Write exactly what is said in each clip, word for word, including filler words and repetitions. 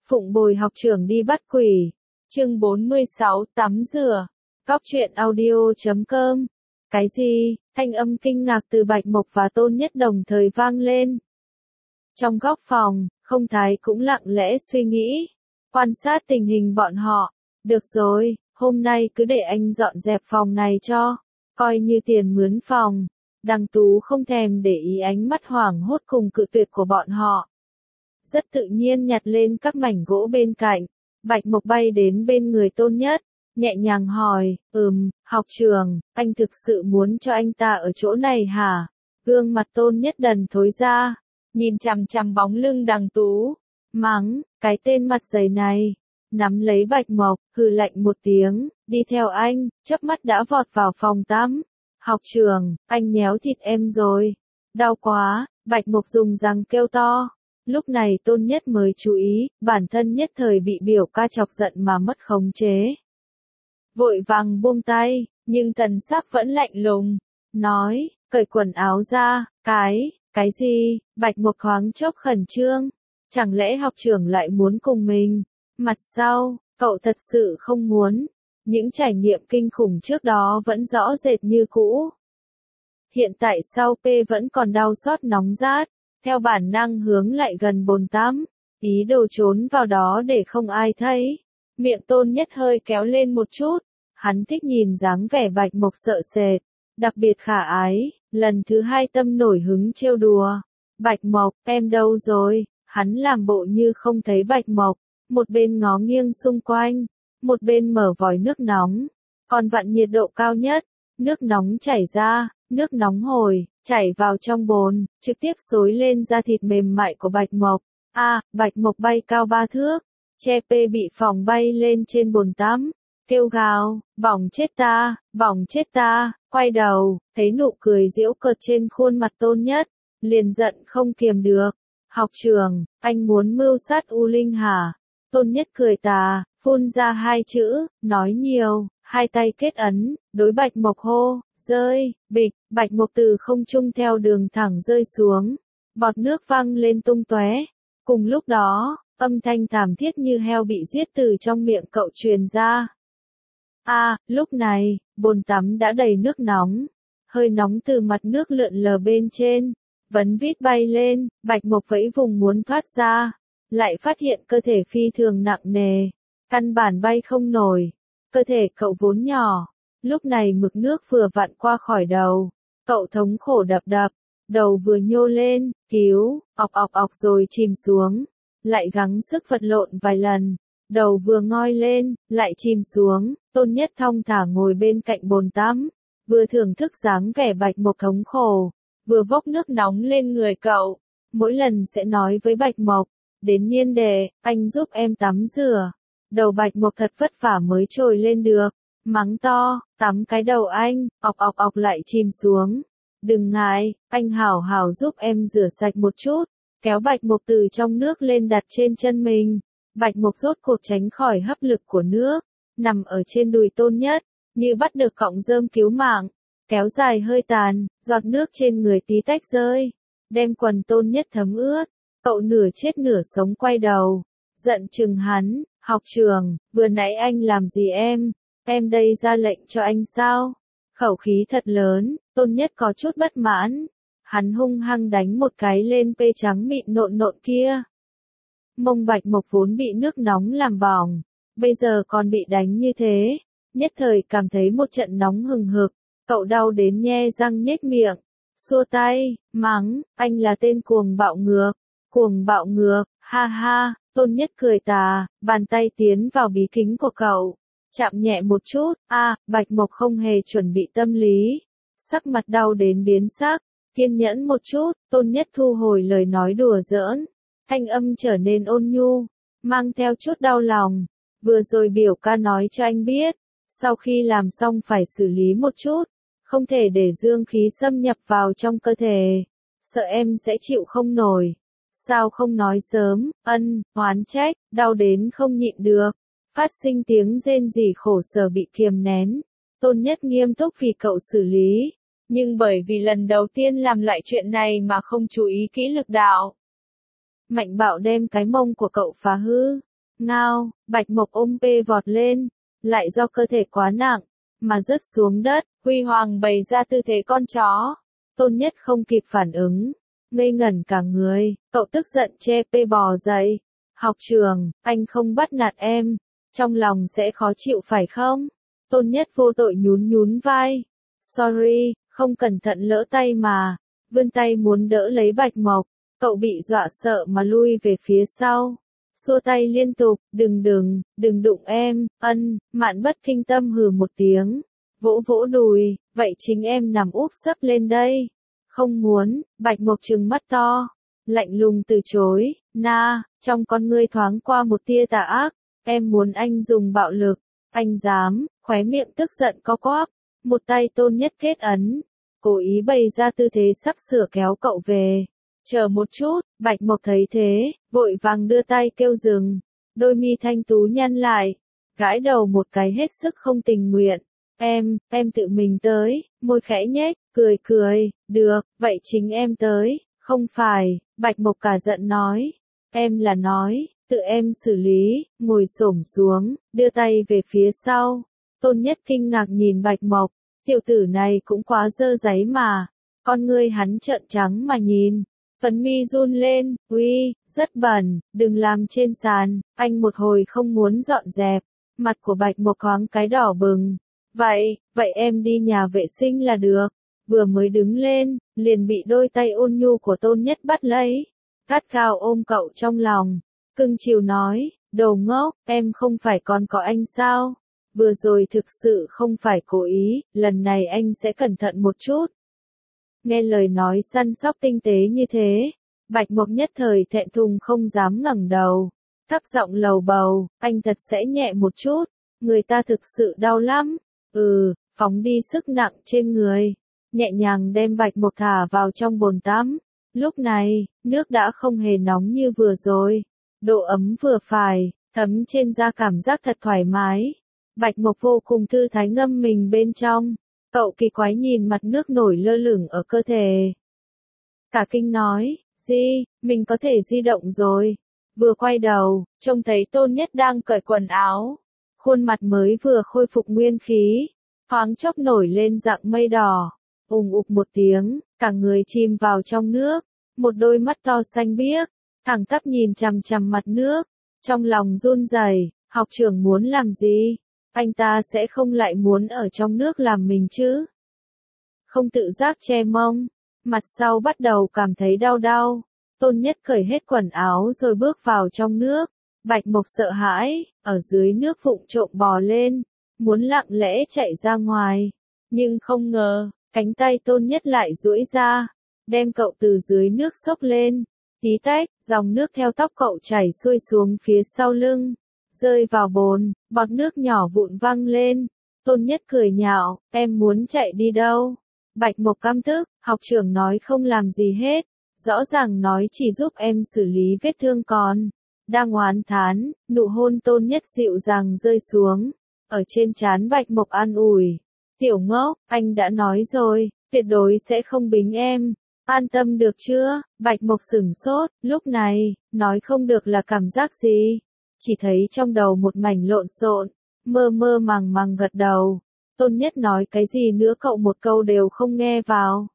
Phụng bồi học trưởng đi bắt quỷ. Chương bốn mươi sáu, tắm rửa. Cóc truyện audio chấm com. Cái gì? Thanh âm kinh ngạc từ Bạch Mộc và Tôn Nhất đồng thời vang lên. Trong góc phòng, Không Thái cũng lặng lẽ suy nghĩ, quan sát tình hình bọn họ. Được rồi, hôm nay cứ để anh dọn dẹp phòng này cho, coi như tiền mướn phòng. Đằng Tú không thèm để ý ánh mắt hoảng hốt cùng cự tuyệt của bọn họ. Rất tự nhiên nhặt lên các mảnh gỗ bên cạnh, Bạch Mộc bay đến bên người Tôn Nhất, nhẹ nhàng hỏi, ừm, học trưởng, anh thực sự muốn cho anh ta ở chỗ này hả? Gương mặt Tôn Nhất đần thối ra, nhìn chằm chằm bóng lưng Đằng Tú, mắng, cái tên mặt dày này, nắm lấy Bạch Mộc, hừ lạnh một tiếng, đi theo anh, chớp mắt đã vọt vào phòng tắm. Học trưởng, anh nhéo thịt em rồi. Đau quá, Bạch Mộc dùng răng kêu to. Lúc này Tôn Nhất mới chú ý, bản thân nhất thời bị biểu ca chọc giận mà mất khống chế. Vội vàng buông tay, nhưng thần sắc vẫn lạnh lùng, nói, cởi quần áo ra, cái, cái gì? Bạch Mộc thoáng chốc khẩn trương, chẳng lẽ học trưởng lại muốn cùng mình? Mặt sau, cậu thật sự không muốn. Những trải nghiệm kinh khủng trước đó vẫn rõ rệt như cũ. Hiện tại sau P vẫn còn đau xót nóng rát, theo bản năng hướng lại gần bồn tắm, ý đồ trốn vào đó để không ai thấy. Miệng Tôn Nhất hơi kéo lên một chút, hắn thích nhìn dáng vẻ Bạch Mộc sợ sệt, đặc biệt khả ái, lần thứ hai tâm nổi hứng trêu đùa. Bạch Mộc, em đâu rồi? Hắn làm bộ như không thấy Bạch Mộc, một bên ngó nghiêng xung quanh, một bên mở vòi nước nóng, còn vặn nhiệt độ cao nhất, nước nóng chảy ra, nước nóng hồi, chảy vào trong bồn, trực tiếp xối lên da thịt mềm mại của Bạch Mộc. A, à, Bạch Mộc bay cao ba thước, che pê bị phòng bay lên trên bồn tắm, kêu gào, bỏng chết ta, bỏng chết ta, quay đầu, thấy nụ cười giễu cợt trên khuôn mặt Tôn Nhất, liền giận không kiềm được. Học trưởng, anh muốn mưu sát U Linh hả? Tôn Nhất cười tà, phun ra hai chữ, nói nhiều, hai tay kết ấn, đối Bạch Mộc hô, rơi, bịch, Bạch Mộc từ không trung theo đường thẳng rơi xuống, bọt nước văng lên tung tóe. Cùng lúc đó, âm thanh thảm thiết như heo bị giết từ trong miệng cậu truyền ra. A, à, lúc này, bồn tắm đã đầy nước nóng, hơi nóng từ mặt nước lượn lờ bên trên, vấn vít bay lên, Bạch Mộc vẫy vùng muốn thoát ra, lại phát hiện cơ thể phi thường nặng nề, căn bản bay không nổi. Cơ thể cậu vốn nhỏ, lúc này mực nước vừa vặn qua khỏi đầu, cậu thống khổ đập đập, đầu vừa nhô lên, cứu, ọc ọc ọc rồi chìm xuống, lại gắng sức vật lộn vài lần, đầu vừa ngoi lên, lại chìm xuống. Tôn Nhất thong thả ngồi bên cạnh bồn tắm, vừa thưởng thức dáng vẻ Bạch Mộc thống khổ, vừa vốc nước nóng lên người cậu, mỗi lần sẽ nói với Bạch Mộc, đến Nhiên Đề, anh giúp em tắm rửa. Đầu Bạch Mộc thật vất vả mới trồi lên được, mắng to, tắm cái đầu anh, ọc ọc ọc lại chìm xuống. Đừng ngại, anh hảo hảo giúp em rửa sạch một chút, kéo Bạch Mộc từ trong nước lên đặt trên chân mình. Bạch Mộc rốt cuộc tránh khỏi hấp lực của nước, nằm ở trên đùi Tôn Nhất, như bắt được cọng rơm cứu mạng, kéo dài hơi tàn, giọt nước trên người tí tách rơi, đem quần Tôn Nhất thấm ướt. Cậu nửa chết nửa sống quay đầu, giận chừng hắn, học trưởng, vừa nãy anh làm gì em, em đây ra lệnh cho anh sao? Khẩu khí thật lớn, Tôn Nhất có chút bất mãn, hắn hung hăng đánh một cái lên pê trắng mịn nộn nộn kia. Mông Bạch Mộc vốn bị nước nóng làm bỏng, bây giờ còn bị đánh như thế, nhất thời cảm thấy một trận nóng hừng hực, cậu đau đến nhe răng nhếch miệng, xua tay, mắng, anh là tên cuồng bạo ngược, cuồng bạo ngược, ha ha. Tôn Nhất cười tà, bàn tay tiến vào bí kính của cậu, chạm nhẹ một chút. A, à, Bạch Mộc không hề chuẩn bị tâm lý, sắc mặt đau đến biến sắc, kiên nhẫn một chút. Tôn Nhất thu hồi lời nói đùa giỡn, thanh âm trở nên ôn nhu, mang theo chút đau lòng. Vừa rồi biểu ca nói cho anh biết, sau khi làm xong phải xử lý một chút, không thể để dương khí xâm nhập vào trong cơ thể, sợ em sẽ chịu không nổi. Sao không nói sớm? Ân, oán trách, đau đến không nhịn được, phát sinh tiếng rên rỉ khổ sở bị kiềm nén. Tôn Nhất nghiêm túc vì cậu xử lý, nhưng bởi vì lần đầu tiên làm lại chuyện này mà không chú ý kỹ lực đạo, mạnh bạo đem cái mông của cậu phá hư. Ngao, Bạch Mộc ôm P vọt lên, lại do cơ thể quá nặng, mà rớt xuống đất, Huy Hoàng bày ra tư thế con chó. Tôn Nhất không kịp phản ứng, ngây ngẩn cả người, cậu tức giận che P bò dậy. Học trường, anh không bắt nạt em, trong lòng sẽ khó chịu phải không? Tôn Nhất vô tội nhún nhún vai. Sorry, không cẩn thận lỡ tay mà, vươn tay muốn đỡ lấy Bạch Mộc, cậu bị dọa sợ mà lui về phía sau. Xua tay liên tục, đừng đừng, đừng đụng em, ân, Mạn Bất Kinh Tâm hừ một tiếng, vỗ vỗ đùi, vậy chính em nằm úp sấp lên đây. Không muốn, Bạch Mộc trừng mắt to, lạnh lùng từ chối, na, trong con ngươi thoáng qua một tia tà ác, em muốn anh dùng bạo lực, anh dám, khóe miệng tức giận co quắp, một tay Tôn Nhất kết ấn, cố ý bày ra tư thế sắp sửa kéo cậu về. Chờ một chút, Bạch Mộc thấy thế, vội vàng đưa tay kêu dừng, đôi mi thanh tú nhăn lại, gãi đầu một cái hết sức không tình nguyện. Em, em tự mình tới, môi khẽ nhếch, cười cười, được, vậy chính em tới, không phải, Bạch Mộc cả giận nói, em là nói, tự em xử lý, ngồi xổm xuống, đưa tay về phía sau. Tôn Nhất kinh ngạc nhìn Bạch Mộc, tiểu tử này cũng quá dơ dáy mà, con ngươi hắn trợn trắng mà nhìn. Phấn mi run lên, uy, rất bẩn, đừng làm trên sàn, anh một hồi không muốn dọn dẹp, mặt của Bạch Mộc thoáng cái đỏ bừng. Vậy, vậy em đi nhà vệ sinh là được. Vừa mới đứng lên, liền bị đôi tay ôn nhu của Tôn Nhất bắt lấy. Gắt gao ôm cậu trong lòng, cưng chiều nói, đồ ngốc, em không phải còn có anh sao? Vừa rồi thực sự không phải cố ý, lần này anh sẽ cẩn thận một chút. Nghe lời nói săn sóc tinh tế như thế, Bạch Mộc nhất thời thẹn thùng không dám ngẩng đầu, thấp giọng lầu bầu, anh thật sẽ nhẹ một chút, người ta thực sự đau lắm, ừ, phóng đi sức nặng trên người, nhẹ nhàng đem Bạch Mộc thả vào trong bồn tắm, lúc này, nước đã không hề nóng như vừa rồi, độ ấm vừa phải, thấm trên da cảm giác thật thoải mái, Bạch Mộc vô cùng thư thái ngâm mình bên trong. Cậu kỳ quái nhìn mặt nước nổi lơ lửng ở cơ thể. Cả kinh nói, di, mình có thể di động rồi. Vừa quay đầu, trông thấy Tôn Nhất đang cởi quần áo. Khuôn mặt mới vừa khôi phục nguyên khí, thoáng chốc nổi lên dạng mây đỏ. Ùng ục một tiếng, cả người chìm vào trong nước. Một đôi mắt to xanh biếc, thẳng tắp nhìn chằm chằm mặt nước. Trong lòng run rẩy, học trưởng muốn làm gì? Anh ta sẽ không lại muốn ở trong nước làm mình chứ? Không tự giác che mông, mặt sau bắt đầu cảm thấy đau đau. Tôn Nhất cởi hết quần áo rồi bước vào trong nước. Bạch Mộc sợ hãi, ở dưới nước vụng trộm bò lên, muốn lặng lẽ chạy ra ngoài. Nhưng không ngờ, cánh tay Tôn Nhất lại duỗi ra, đem cậu từ dưới nước xốc lên. Tí tách, dòng nước theo tóc cậu chảy xuôi xuống phía sau lưng. Rơi vào bồn, bọt nước nhỏ vụn văng lên. Tôn Nhất cười nhạo, em muốn chạy đi đâu? Bạch Mộc căm tức, học trưởng nói không làm gì hết. Rõ ràng nói chỉ giúp em xử lý vết thương còn. Đang oán thán, nụ hôn Tôn Nhất dịu dàng rơi xuống. Ở trên trán Bạch Mộc an ủi. Tiểu ngốc, anh đã nói rồi, tuyệt đối sẽ không bính em. An tâm được chưa? Bạch Mộc sửng sốt, lúc này, nói không được là cảm giác gì? Chỉ thấy trong đầu một mảnh lộn xộn, mơ mơ màng màng gật đầu. Tôn Nhất nói cái gì nữa cậu một câu đều không nghe vào.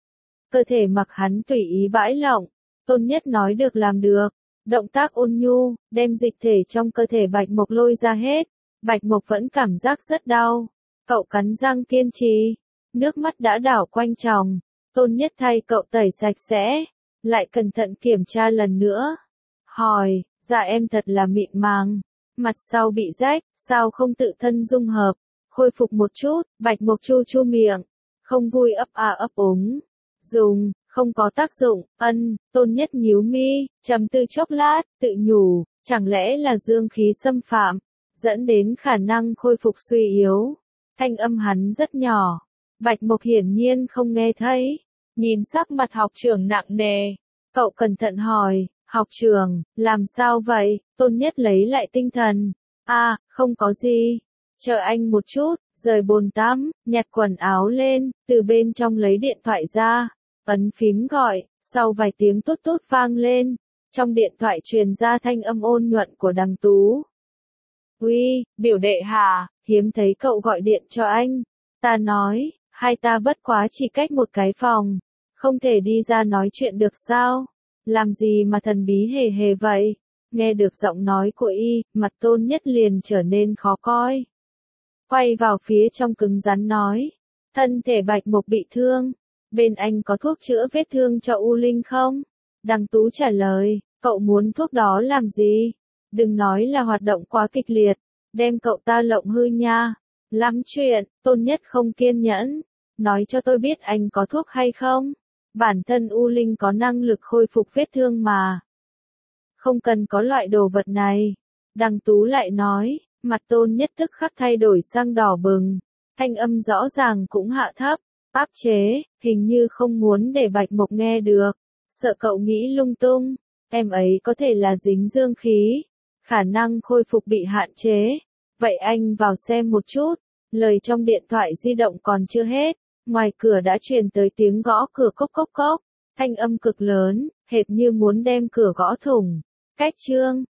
Cơ thể mặc hắn tùy ý bãi lỏng, Tôn Nhất nói được làm được. Động tác ôn nhu, đem dịch thể trong cơ thể Bạch Mộc lôi ra hết. Bạch Mộc vẫn cảm giác rất đau. Cậu cắn răng kiên trì. Nước mắt đã đảo quanh tròng. Tôn Nhất thay cậu tẩy sạch sẽ. Lại cẩn thận kiểm tra lần nữa. Hỏi, dạ em thật là mịn màng. Mặt sau bị rách, sao không tự thân dung hợp. Khôi phục một chút, Bạch Mộc chu chu miệng. Không vui ấp a ấp úng. Dùng, không có tác dụng, ân, Tôn Nhất nhíu mi, trầm tư chốc lát, tự nhủ, chẳng lẽ là dương khí xâm phạm, dẫn đến khả năng khôi phục suy yếu. Thanh âm hắn rất nhỏ. Bạch Mộc hiển nhiên không nghe thấy. Nhìn sắc mặt học trưởng nặng nề. Cậu cẩn thận hỏi, học trưởng, làm sao vậy? Tôn Nhất lấy lại tinh thần. À, không có gì. Chờ anh một chút, rời bồn tắm, nhặt quần áo lên, từ bên trong lấy điện thoại ra. Ấn phím gọi, sau vài tiếng tút tút vang lên. Trong điện thoại truyền ra thanh âm ôn nhuận của Đằng Tú. Uy, biểu đệ hả, hiếm thấy cậu gọi điện cho anh. Ta nói, hai ta bất quá chỉ cách một cái phòng. Không thể đi ra nói chuyện được sao? Làm gì mà thần bí hề hề vậy? Nghe được giọng nói của y, mặt Tôn Nhất liền trở nên khó coi. Quay vào phía trong cứng rắn nói. Thân thể Bạch Mộc bị thương. Bên anh có thuốc chữa vết thương cho U Linh không? Đằng Tú trả lời, cậu muốn thuốc đó làm gì? Đừng nói là hoạt động quá kịch liệt. Đem cậu ta lộng hư nha. Lắm chuyện, Tôn Nhất không kiên nhẫn. Nói cho tôi biết anh có thuốc hay không? Bản thân U Linh có năng lực khôi phục vết thương mà. Không cần có loại đồ vật này. Đằng Tú lại nói, mặt Tôn Nhất tức khắc thay đổi sang đỏ bừng. Thanh âm rõ ràng cũng hạ thấp, áp chế, hình như không muốn để Bạch Mộc nghe được. Sợ cậu nghĩ lung tung, em ấy có thể là dính dương khí. Khả năng khôi phục bị hạn chế. Vậy anh vào xem một chút. Lời trong điện thoại di động còn chưa hết. Ngoài cửa đã truyền tới tiếng gõ cửa cốc cốc cốc. Thanh âm cực lớn, hệt như muốn đem cửa gõ thủng. Cách chương